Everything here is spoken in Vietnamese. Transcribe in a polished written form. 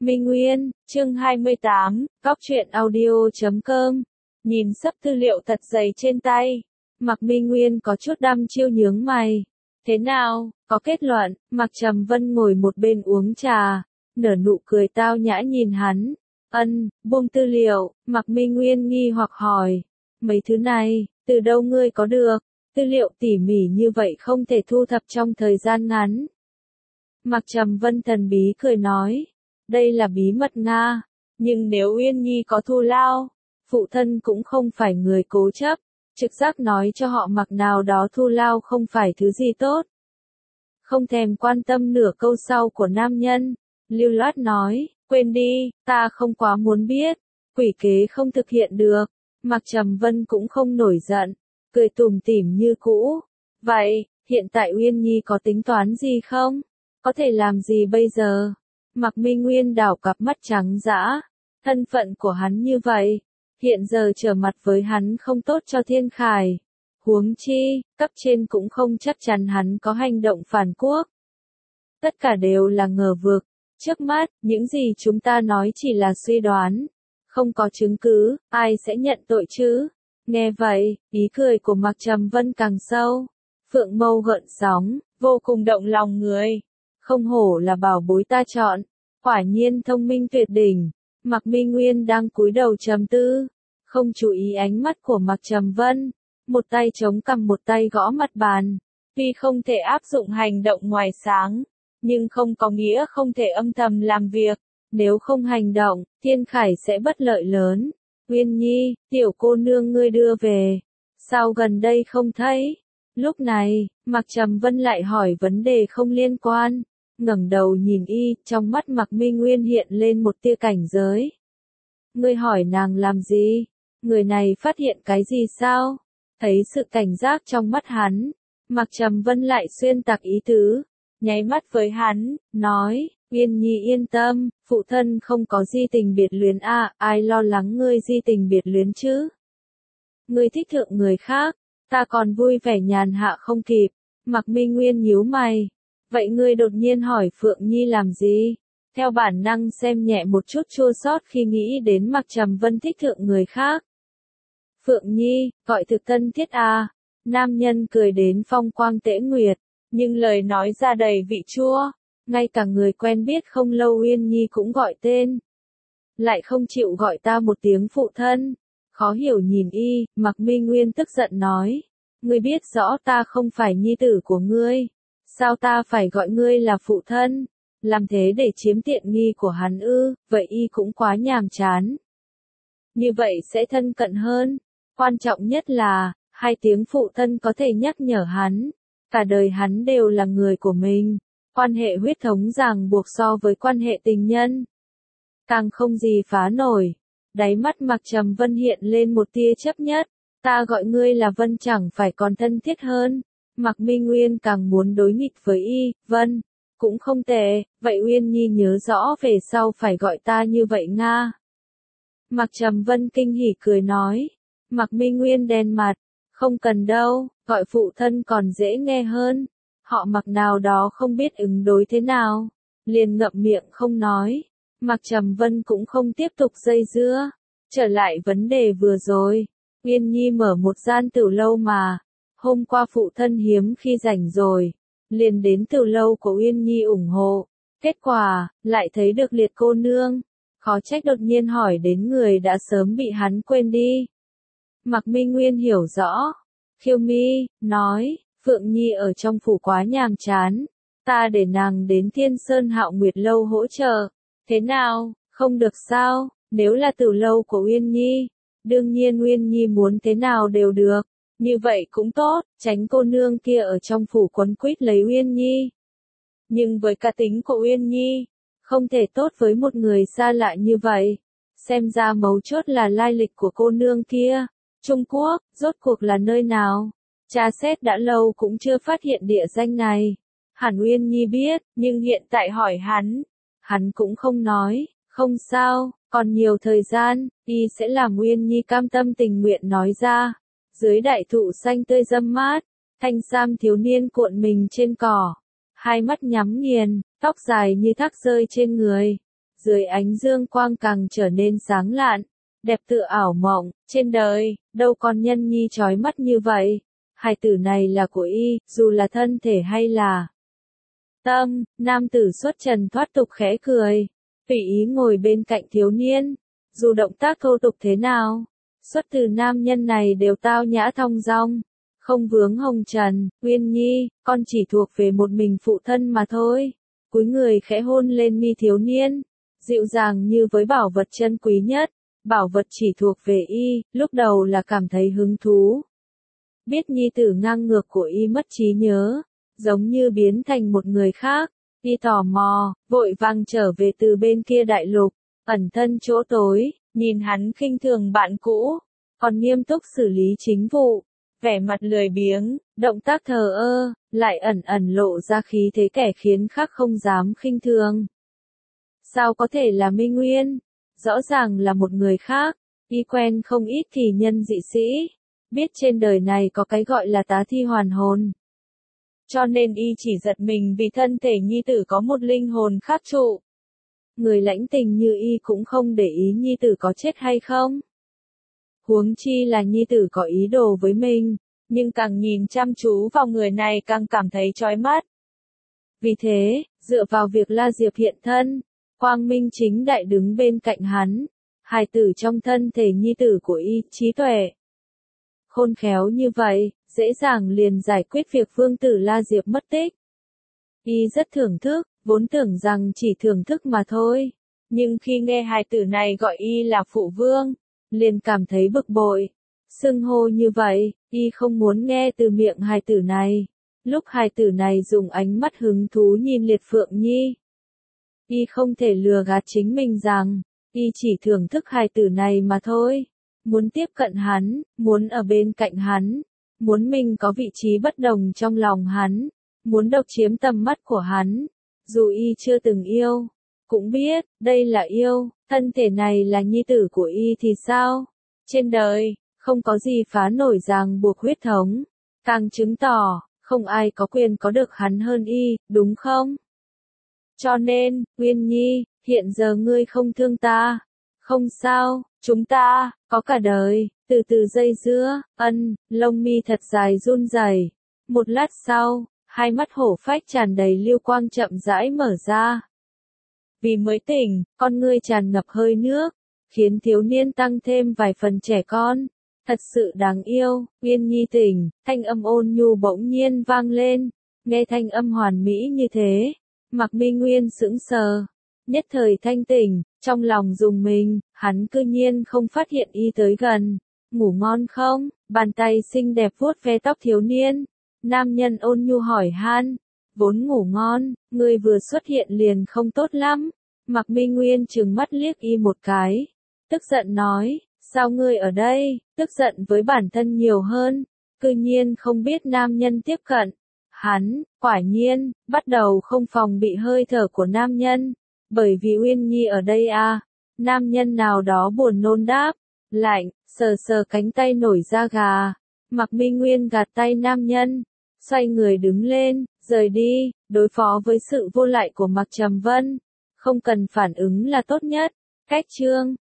Minh Nguyên, chương 28, Góc truyện audio.com. Nhìn sấp tư liệu thật dày trên tay, Mạc Minh Nguyên có chút đăm chiêu nhướng mày. Thế nào, có kết luận? Mạc Trầm Vân ngồi một bên uống trà, nở nụ cười tao nhã nhìn hắn. Buông tư liệu, Mạc Minh Nguyên nghi hoặc hỏi. Mấy thứ này, từ đâu ngươi có được? Tư liệu tỉ mỉ như vậy không thể thu thập trong thời gian ngắn. Mạc Trầm Vân thần bí cười nói. Đây là bí mật Nga, nhưng nếu Uyên Nhi có thù lao, phụ thân cũng không phải người cố chấp, trực giác nói cho họ Mạc nào đó thù lao không phải thứ gì tốt. Không thèm quan tâm nửa câu sau của nam nhân, lưu loát nói, quên đi, ta không quá muốn biết, quỷ kế không thực hiện được. Mạc Trầm Vân cũng không nổi giận, cười tủm tỉm như cũ. Vậy, hiện tại Uyên Nhi có tính toán gì không? Có thể làm gì bây giờ? Mạc Minh Nguyên đảo cặp mắt trắng dã, thân phận của hắn như vậy, hiện giờ trở mặt với hắn không tốt cho Thiên Khải. Huống chi, cấp trên cũng không chắc chắn hắn có hành động phản quốc. Tất cả đều là ngờ vực, trước mắt, những gì chúng ta nói chỉ là suy đoán, không có chứng cứ, ai sẽ nhận tội chứ? Nghe vậy, ý cười của Mạc Trầm Vân càng sâu, phượng mâu gợn sóng, vô cùng động lòng người. Không hổ là bảo bối ta chọn, quả nhiên thông minh tuyệt đỉnh. Mạc Minh Nguyên đang cúi đầu trầm tư, không chú ý ánh mắt của Mạc Trầm Vân, một tay chống cằm một tay gõ mặt bàn. Tuy không thể áp dụng hành động ngoài sáng, nhưng không có nghĩa không thể âm thầm làm việc. Nếu không hành động, Thiên Khải sẽ bất lợi lớn. Uyên Nhi, tiểu cô nương ngươi đưa về, sao gần đây không thấy? Lúc này, Mạc Trầm Vân lại hỏi vấn đề không liên quan. Ngẩng đầu nhìn y, trong mắt Mạc Minh Nguyên hiện lên một tia cảnh giới. Ngươi hỏi nàng làm gì? Người này phát hiện cái gì sao? Thấy sự cảnh giác trong mắt hắn, Mạc Trầm Vân lại xuyên tạc ý tứ, nháy mắt với hắn, nói, Uyên Nhi yên tâm, phụ thân không có di tình biệt luyến ai lo lắng ngươi di tình biệt luyến chứ? Ngươi thích thượng người khác, ta còn vui vẻ nhàn hạ không kịp. Mạc Minh Nguyên nhíu mày. Vậy ngươi đột nhiên hỏi Phượng Nhi làm gì? Theo bản năng xem nhẹ một chút chua xót khi nghĩ đến Mạc Trầm Vân thích thượng người khác. Phượng Nhi, gọi thực thân thiết à? Nam nhân cười đến phong quang tễ nguyệt, nhưng lời nói ra đầy vị chua. Ngay cả người quen biết không lâu Uyên Nhi cũng gọi tên. Lại không chịu gọi ta một tiếng phụ thân. Khó hiểu nhìn y, Mạc Minh Nguyên tức giận nói. Ngươi biết rõ ta không phải nhi tử của ngươi. Sao ta phải gọi ngươi là phụ thân? Làm thế để chiếm tiện nghi của hắn ư? Vậy y cũng quá nhàm chán. Như vậy sẽ thân cận hơn. Quan trọng nhất là, hai tiếng phụ thân có thể nhắc nhở hắn. Cả đời hắn đều là người của mình. Quan hệ huyết thống ràng buộc so với quan hệ tình nhân. Càng không gì phá nổi. Đáy mắt Mạc Trầm Vân hiện lên một tia chấp nhất. Ta gọi ngươi là Vân chẳng phải còn thân thiết hơn. Mạc Minh Nguyên càng muốn đối nghịch với y, Vân, cũng không tệ, vậy Uyên Nhi nhớ rõ về sau phải gọi ta như vậy Nga. Mạc Trầm Vân kinh hỉ cười nói. Mạc Minh Nguyên đen mặt, không cần đâu, gọi phụ thân còn dễ nghe hơn. Họ Mạc nào đó không biết ứng đối thế nào, liền ngậm miệng không nói. Mạc Trầm Vân cũng không tiếp tục dây dưa, trở lại vấn đề vừa rồi. Uyên Nhi mở một gian tiểu lâu mà. Hôm qua phụ thân hiếm khi rảnh rồi, liền đến tiểu lâu của Uyên Nhi ủng hộ. Kết quả, lại thấy được Liệt cô nương. Khó trách đột nhiên hỏi đến người đã sớm bị hắn quên đi. Mạc Minh Nguyên hiểu rõ. Khiêu mi, nói, Phượng Nhi ở trong phủ quá nhàm chán. Ta để nàng đến Thiên Sơn Hạo Nguyệt lâu hỗ trợ. Thế nào, không được sao, nếu là tiểu lâu của Uyên Nhi. Đương nhiên Uyên Nhi muốn thế nào đều được. Như vậy cũng tốt, tránh cô nương kia ở trong phủ quấn quýt lấy Uyên Nhi. Nhưng với cá tính của Uyên Nhi, không thể tốt với một người xa lạ như vậy. Xem ra mấu chốt là lai lịch của cô nương kia. Trung Quốc, rốt cuộc là nơi nào? Tra xét đã lâu cũng chưa phát hiện địa danh này. Hẳn Uyên Nhi biết, nhưng hiện tại hỏi hắn cũng không nói. Không sao, còn nhiều thời gian, y sẽ làm Uyên Nhi cam tâm tình nguyện nói ra. Dưới đại thụ xanh tươi râm mát, thanh sam thiếu niên cuộn mình trên cỏ, hai mắt nhắm nghiền, tóc dài như thác rơi trên người, dưới ánh dương quang càng trở nên sáng lạn, đẹp tựa ảo mộng, trên đời, đâu còn nhân nhi chói mắt như vậy. Hài tử này là của y, dù là thân thể hay là tâm. Nam tử xuất trần thoát tục khẽ cười, tùy ý ngồi bên cạnh thiếu niên, dù động tác thô tục thế nào, xuất từ nam nhân này đều tao nhã thong dong, không vướng hồng trần. Uyên Nhi, con chỉ thuộc về một mình phụ thân mà thôi. Cúi người khẽ hôn lên mi thiếu niên, dịu dàng như với bảo vật chân quý nhất, bảo vật chỉ thuộc về y. Lúc đầu là cảm thấy hứng thú, biết nhi tử ngang ngược của y mất trí nhớ, giống như biến thành một người khác, y tò mò, vội vàng trở về từ bên kia đại lục, ẩn thân chỗ tối, nhìn hắn khinh thường bạn cũ, còn nghiêm túc xử lý chính vụ, vẻ mặt lười biếng, động tác thờ ơ, lại ẩn ẩn lộ ra khí thế kẻ khiến khác không dám khinh thường. Sao có thể là Minh Nguyên? Rõ ràng là một người khác, y quen không ít kỳ nhân dị sĩ, biết trên đời này có cái gọi là tá thi hoàn hồn. Cho nên y chỉ giật mình vì thân thể nhi tử có một linh hồn khác trụ. Người lãnh tình như y cũng không để ý nhi tử có chết hay không. Huống chi là nhi tử có ý đồ với mình, nhưng càng nhìn chăm chú vào người này càng cảm thấy chói mắt. Vì thế, dựa vào việc La Diệp hiện thân, quang minh chính đại đứng bên cạnh hắn, hài tử trong thân thể nhi tử của y, trí tuệ khôn khéo như vậy, dễ dàng liền giải quyết việc vương tử La Diệp mất tích. Y rất thưởng thức, vốn tưởng rằng chỉ thưởng thức mà thôi, nhưng khi nghe hài tử này gọi y là phụ vương, liền cảm thấy bực bội. Xưng hô như vậy, y không muốn nghe từ miệng hài tử này. Lúc hài tử này dùng ánh mắt hứng thú nhìn Liệt Phượng Nhi, y không thể lừa gạt chính mình rằng, y chỉ thưởng thức hài tử này mà thôi. Muốn tiếp cận hắn, muốn ở bên cạnh hắn, muốn mình có vị trí bất đồng trong lòng hắn, muốn độc chiếm tầm mắt của hắn. Dù y chưa từng yêu, cũng biết, đây là yêu, thân thể này là nhi tử của y thì sao? Trên đời, không có gì phá nổi ràng buộc huyết thống, càng chứng tỏ, không ai có quyền có được hắn hơn y, đúng không? Cho nên, Uyên Nhi, hiện giờ ngươi không thương ta, không sao, chúng ta, có cả đời, từ từ dây dưa, lông mi thật dài run rẩy. Một lát sau, hai mắt hổ phách tràn đầy lưu quang chậm rãi mở ra. Vì mới tỉnh, con ngươi tràn ngập hơi nước, khiến thiếu niên tăng thêm vài phần trẻ con. Thật sự đáng yêu. Uyên Nhi tỉnh, thanh âm ôn nhu bỗng nhiên vang lên. Nghe thanh âm hoàn mỹ như thế, Mạc Minh Nguyên sững sờ, nhất thời thanh tỉnh, trong lòng rùng mình, hắn cư nhiên không phát hiện y tới gần. Ngủ ngon không? Bàn tay xinh đẹp vuốt ve tóc thiếu niên. Nam nhân ôn nhu hỏi han. Vốn ngủ ngon, ngươi vừa xuất hiện liền không tốt lắm. Mạc Minh Nguyên trừng mắt liếc y một cái, tức giận nói, sao ngươi ở đây? Tức giận với bản thân nhiều hơn, cư nhiên không biết nam nhân tiếp cận. Hắn, quả nhiên, bắt đầu không phòng bị hơi thở của nam nhân, bởi vì Uyên Nhi ở đây à. Nam nhân nào đó buồn nôn đáp, lạnh, sờ sờ cánh tay nổi da gà. Mạc Minh Nguyên gạt tay nam nhân, xoay người đứng lên, rời đi, đối phó với sự vô lại của Mạc Trầm Vân. Không cần phản ứng là tốt nhất. Cách chương